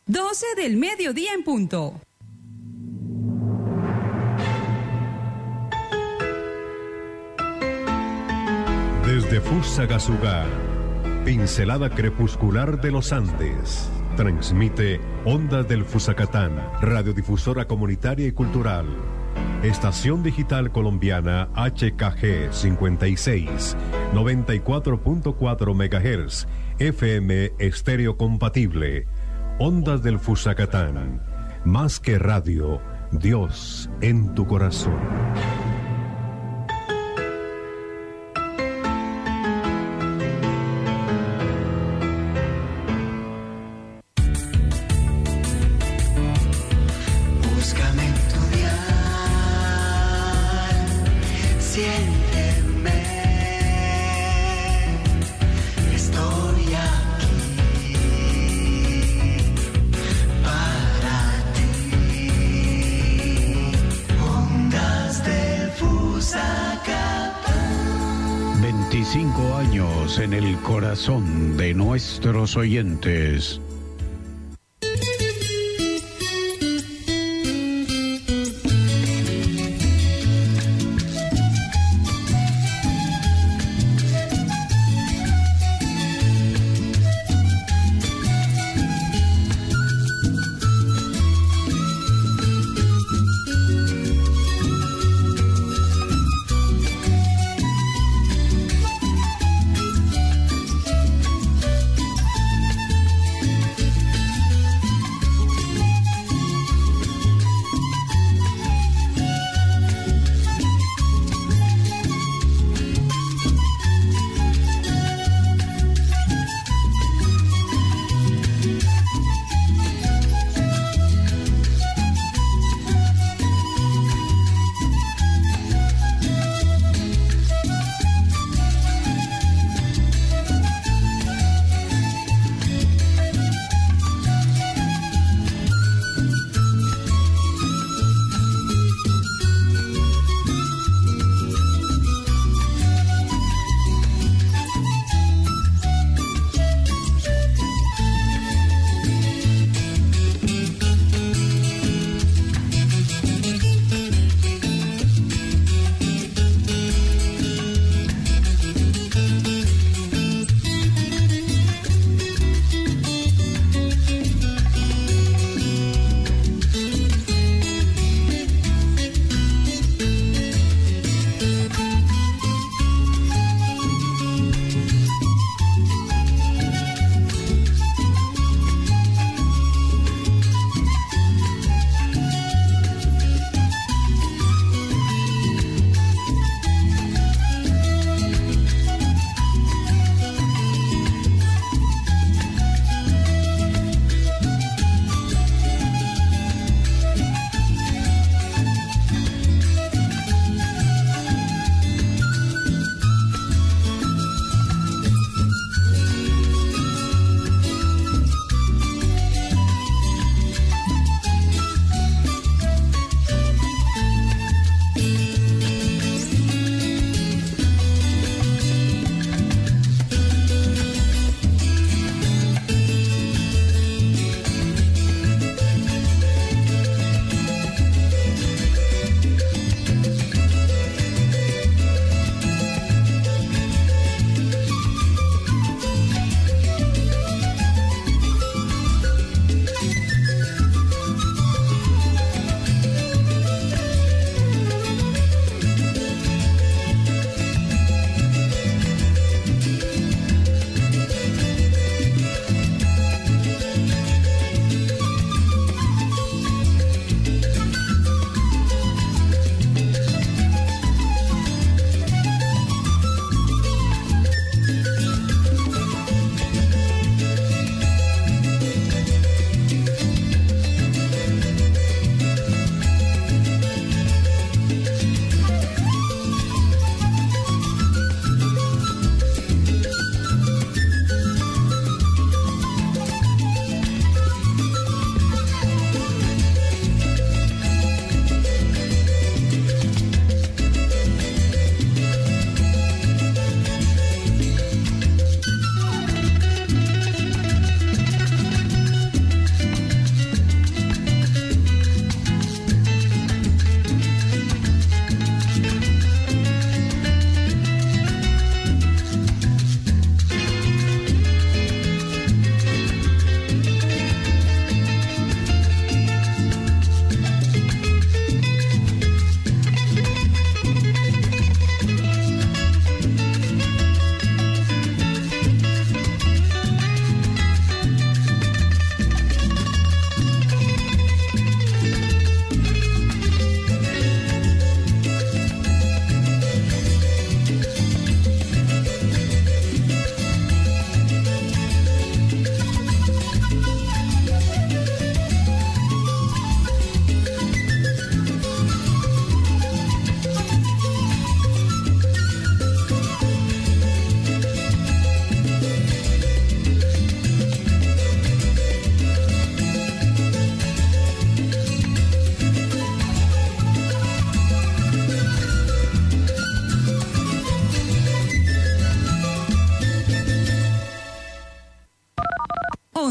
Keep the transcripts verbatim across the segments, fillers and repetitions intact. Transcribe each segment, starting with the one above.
doce del mediodía en punto. Desde Fusagasugá, pincelada crepuscular de los Andes, transmite Ondas del Fusacatán, radiodifusora comunitaria y cultural. Estación digital colombiana H K G cincuenta y seis, noventa y cuatro punto cuatro megahertz, F M estéreo compatible. Ondas del Fusacatán, más que radio, Dios en tu corazón. veinticinco años en el corazón de nuestros oyentes.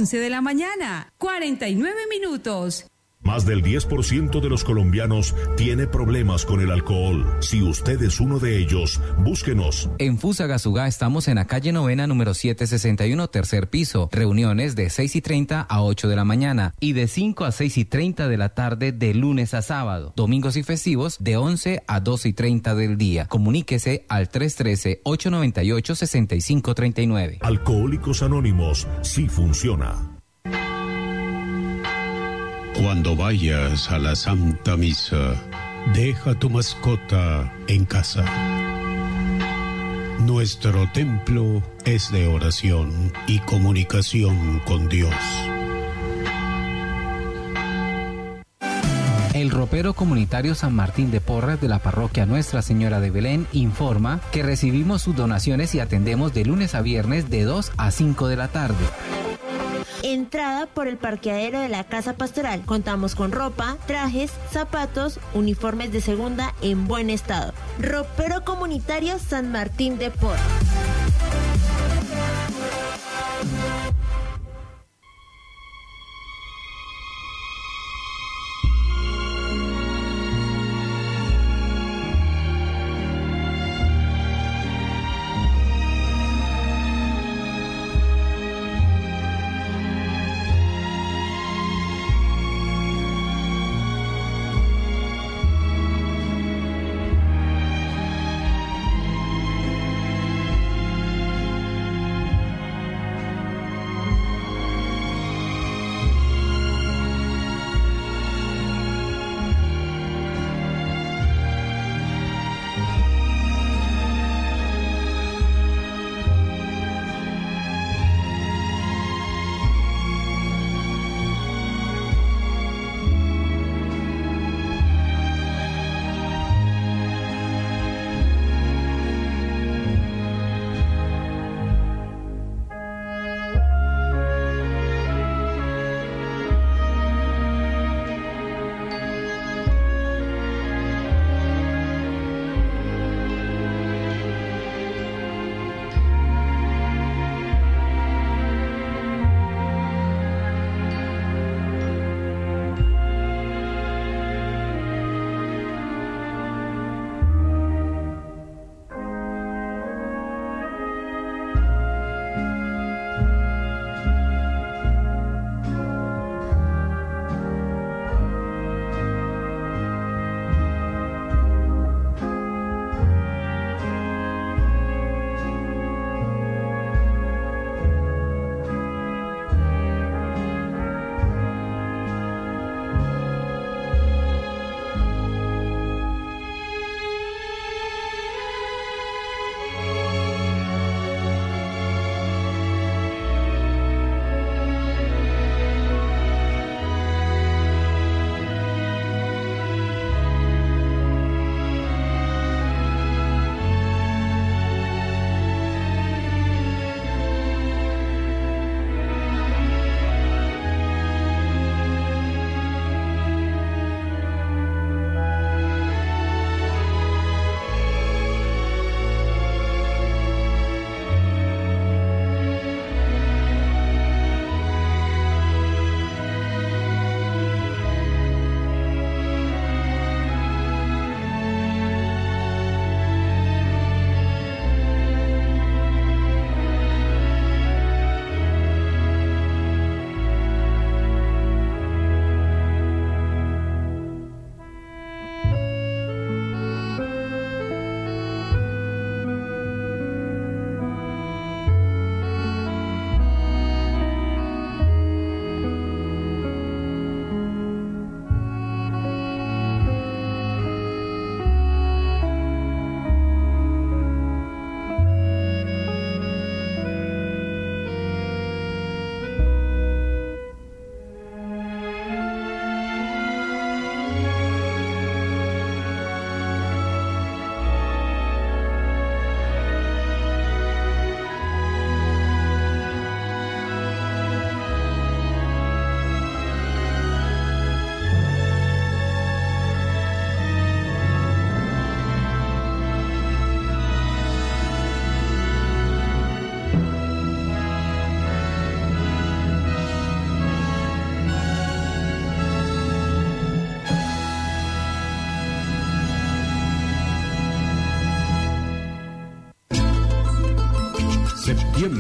once de la mañana, cuarenta y nueve minutos. Más del diez por ciento de los colombianos tiene problemas con el alcohol. Si usted es uno de ellos, búsquenos. En Fusagasugá estamos en la calle Novena, número setecientos sesenta y uno, tercer piso. Reuniones de seis y treinta a ocho de la mañana y de cinco a seis y treinta de la tarde de lunes a sábado. Domingos y festivos de once a doce y treinta del día. Comuníquese al tres uno tres, ocho nueve ocho, seis cinco tres nueve. Alcohólicos Anónimos, sí funciona. Cuando vayas a la Santa Misa, deja tu mascota en casa. Nuestro templo es de oración y comunicación con Dios. El ropero comunitario San Martín de Porres de la parroquia Nuestra Señora de Belén informa que recibimos sus donaciones y atendemos de lunes a viernes de dos a cinco de la tarde. Entrada por el parqueadero de la Casa Pastoral. Contamos con ropa, trajes, zapatos, uniformes de segunda en buen estado. Ropero Comunitario San Martín de Porres.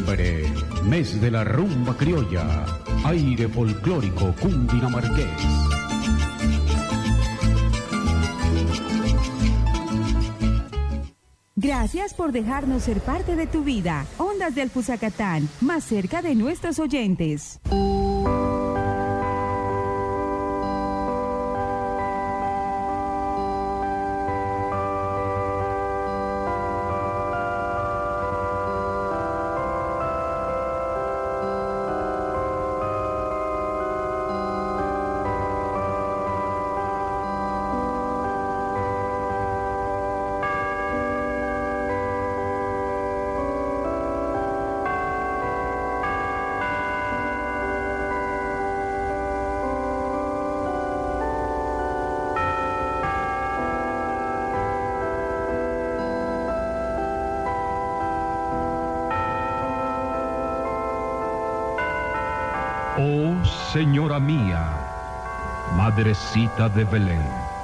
Septiembre, mes de la rumba criolla, aire folclórico cundinamarqués. Gracias por dejarnos ser parte de tu vida. Ondas del Fusacatán, más cerca de nuestros oyentes. Oh Señora mía, Madrecita de Belén,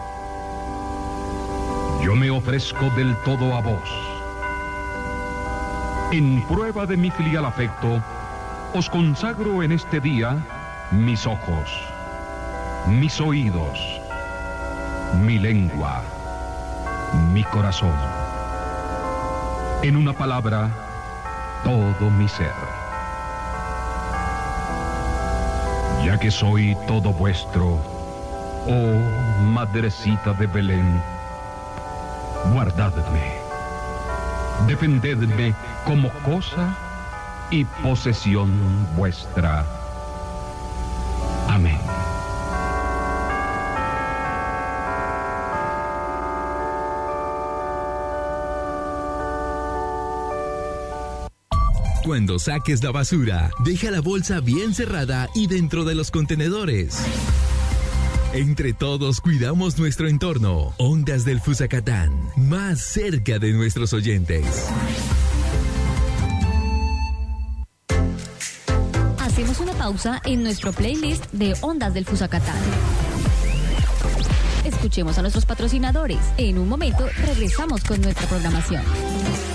yo me ofrezco del todo a vos. En prueba de mi filial afecto, os consagro en este día mis ojos, mis oídos, mi lengua, mi corazón. En una palabra, todo mi ser. Ya que soy todo vuestro, oh Madrecita de Belén, guardadme, defendedme como cosa y posesión vuestra. Amén. Cuando saques la basura, deja la bolsa bien cerrada y dentro de los contenedores. Entre todos cuidamos nuestro entorno. Ondas del Fusacatán, más cerca de nuestros oyentes. Hacemos una pausa en nuestro playlist de Ondas del Fusacatán. Escuchemos a nuestros patrocinadores. En un momento regresamos con nuestra programación.